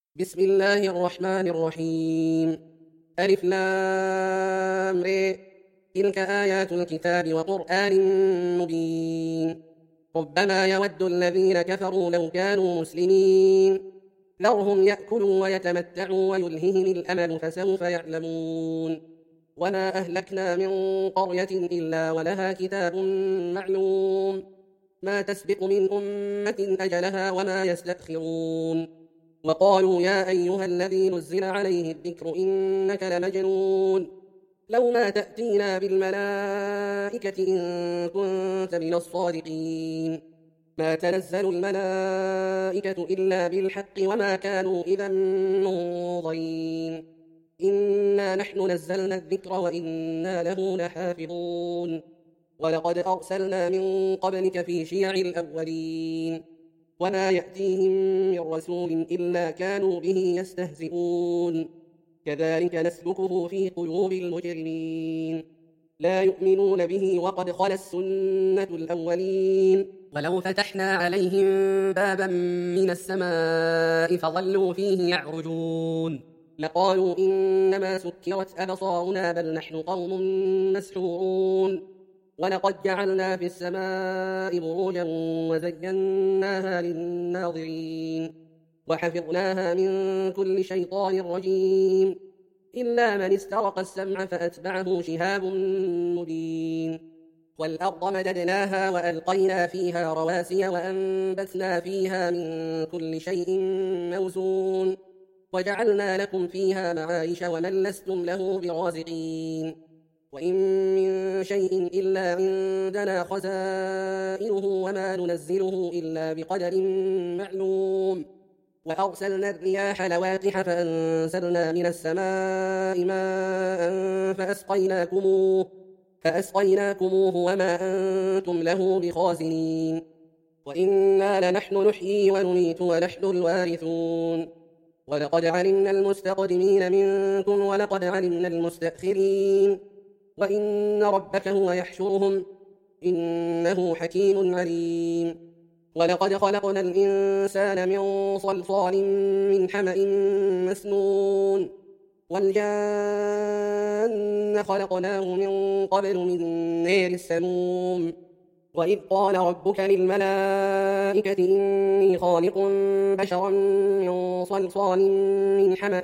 بسم الله الرحمن الرحيم. ألف لام ر. تلك آيات الكتاب وقرآن مبين. ربما يود الذين كفروا لو كانوا مسلمين ذرهم يأكلوا ويتمتعوا ويلههم الأمل فسوف يعلمون. وما أهلكنا من قرية إلا ولها كتاب معلوم ما تسبق من أمة أجلها وما يستأخرون. وقالوا يا أيها الذي نزل عليه الذكر إنك لمجنون لو ما تأتينا بالملائكة إن كنت من الصادقين. ما تنزل الملائكة إلا بالحق وما كانوا إذا منظرين. إنا نحن نزلنا الذكر وإنا له لحافظون. ولقد أرسلنا من قبلك في شيع الأولين وما يأتيهم من رسول إلا كانوا به يستهزئون. كذلك نسلكه في قلوب المجرمين لا يؤمنون به وقد خلت السنة الأولين. ولو فتحنا عليهم بابا من السماء فظلوا فيه يعرجون لقالوا إنما سكرت أبصارنا بل نحن قوم مسحورون. ولقد جعلنا في السماء بروجا وزيناها للناظرين وحفظناها من كل شيطان رجيم إلا من استرق السمع فأتبعه شهاب مبين. والأرض مددناها وألقينا فيها رواسي وأنبتنا فيها من كل شيء موزون وجعلنا لكم فيها معايش ومن لستم له برازقين. وإن من شيء إلا عندنا خزائنه وما ننزله إلا بقدر معلوم. وأرسلنا الرياح لواقح فأنزلنا من السماء ماء فأسقيناكموه وما أنتم له بخازنين. وإنا لنحن نحيي ونميت ونحن الوارثون. ولقد علمنا المستقدمين منكم ولقد علمنا المستأخرين وإن ربك هو يحشرهم إنه حكيم عليم. ولقد خلقنا الإنسان من صلصال من حمأ مسنون والجان خلقناه من قبل من نار السموم. وإذ قال ربك للملائكة إني خالق بشرا من صلصال من حمأ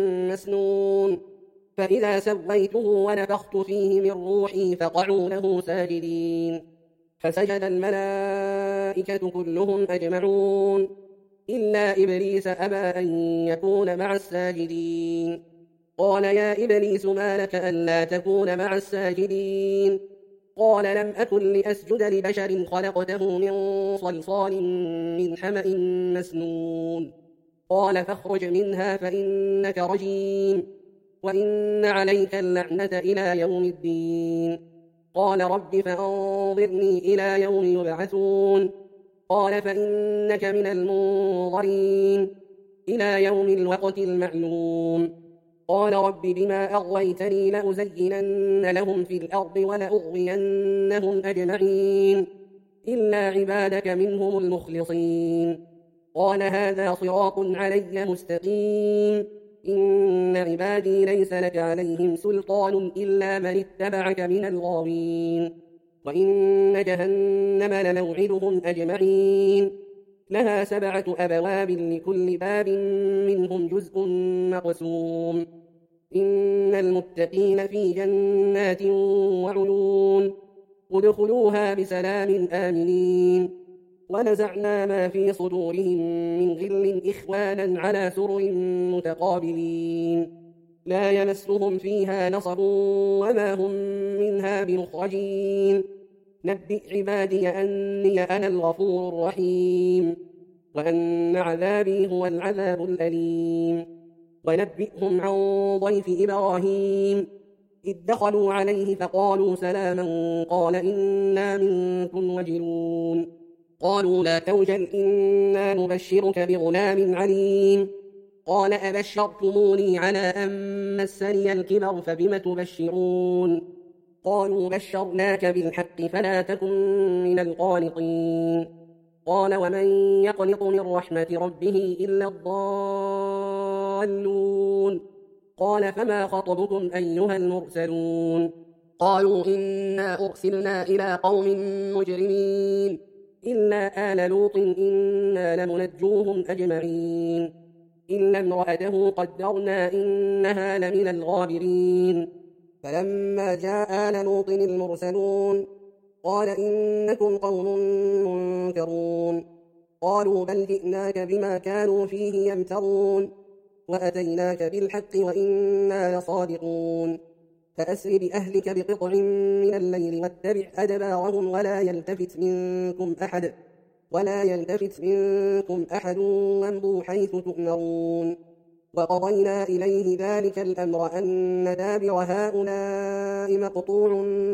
مسنون فإذا سويته ونفخت فيه من روحي فقعوا له ساجدين فسجد الملائكة كلهم أجمعون إلا إبليس أبى أن يكون مع الساجدين. قال يا إبليس ما لك ألا تكون مع الساجدين؟ قال لم أكن لأسجد لبشر خلقته من صلصال من حمأ مسنون. قال فاخرج منها فإنك رجيم وإن عليك اللعنة إلى يوم الدين. قال رب فأنظرني إلى يوم يبعثون. قال فإنك من المنظرين إلى يوم الوقت المعلوم. قال رب بما أغويتني لأزينن لهم في الأرض ولأغوينهم أجمعين إلا عبادك منهم المخلصين. قال هذا صراط علي مستقيم إن عبادي ليس لك عليهم سلطان إلا من اتبعك من الغاوين. وإن جهنم لموعدهم أجمعين لها 7 أبواب لكل باب منهم جزء مقسوم. إن المتقين في جنات وعيون ادخلوها بسلام آمنين. ونزعنا ما في صدورهم من غل إخوانا على سرر متقابلين لا يمسهم فيها نصب وما هم منها بمخرجين. نبئ عبادي أني أنا الغفور الرحيم وأن عذابي هو العذاب الأليم. ونبئهم عن ضيف إبراهيم إذ دخلوا عليه فقالوا سلاما قال إنا منكم وجلون. قالوا لا توجل إنا نبشرك بغلام عليم. قال أبشرتموني على أن مسني الكبر فبم تبشرون؟ قالوا بشرناك بالحق فلا تكن من القانطين. قال ومن يقنط من رحمة ربه إلا الضالون قال فما خطبكم أيها المرسلون قالوا إنا أرسلنا إلى قوم مجرمين إلا آل لوط إنا لمنجوهم أجمعين إلا امرأته قدرنا إنها لمن الغابرين فلما جاء آل لوط المرسلون قال إنكم قوم منكرون قالوا بل جئناك بما كانوا فيه يمترون وأتيناك بالحق وإنا لصادقون فأسر بأهلك بقطع من الليل واتبع أدبارهم ولا يلتفت منكم أحد وامضوا حيث تؤمرون وقضينا إليه ذلك الأمر أن دابر هؤلاء مقطوع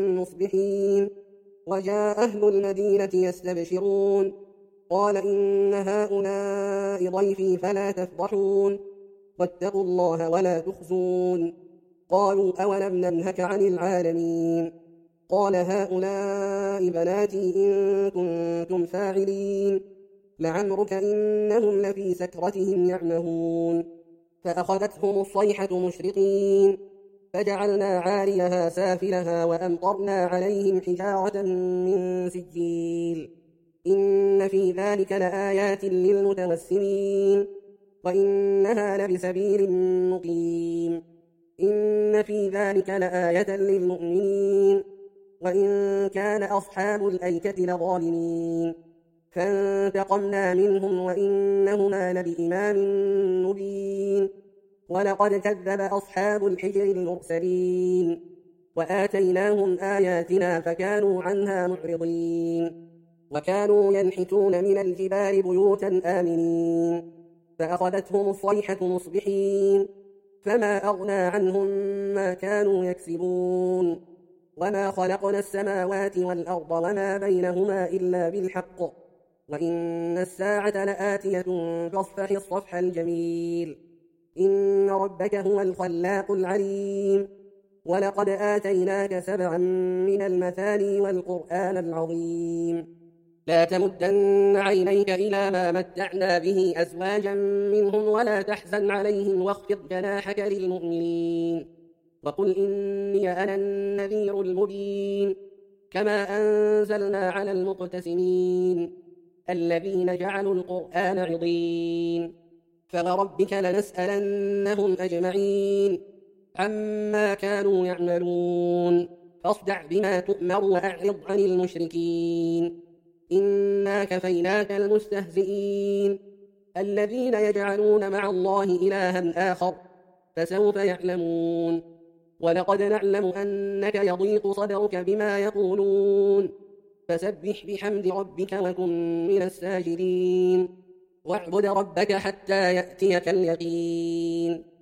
مصبحين وجاء أهل المدينة يستبشرون قال إن هؤلاء ضيفي فلا تفضحون واتقوا الله ولا تخزون قالوا أولم ننهك عن العالمين قال هؤلاء بناتي إن كنتم فاعلين لعمرك إنهم لفي سكرتهم يعمهون فأخذتهم الصيحة مشرقين فجعلنا عاليها سافلها وأمطرنا عليهم حجارة من سجيل إن في ذلك لآيات للمتوسمين وإنها لبسبيل مقيم إن في ذلك لآية للمؤمنين وإن كان أصحاب الأيكة لظالمين فانتقمنا منهم وإنهما لبإمام مبين ولقد كذب أصحاب الحجر المرسلين وآتيناهم آياتنا فكانوا عنها معرضين وكانوا ينحتون من الجبال بيوتا آمنين فأخذتهم الصيحة مصبحين فما أغنى عنهم ما كانوا يكسبون وما خلقنا السماوات والأرض وما بينهما إلا بالحق وإن الساعة لآتية فاصفح الصفح الجميل إن ربك هو الخلاق العليم ولقد آتيناك 7 من المثاني والقرآن العظيم لا تمدن عينيك إلى ما متعنا به أزواجا منهم ولا تحزن عليهم واخفض جناحك للمؤمنين وقل إني أنا النذير المبين كما أنزلنا على المقتسمين الذين جعلوا القرآن عضين فوربك لنسألنهم أجمعين عما كانوا يعملون فاصدع بما تؤمر وأعرض عن المشركين إنا كفيناك المستهزئين الذين يجعلون مع الله إلها آخر فسوف يعلمون ولقد نعلم أنك يضيق صدرك بما يقولون فسبح بحمد ربك وكن من الساجدين واعبد ربك حتى يأتيك اليقين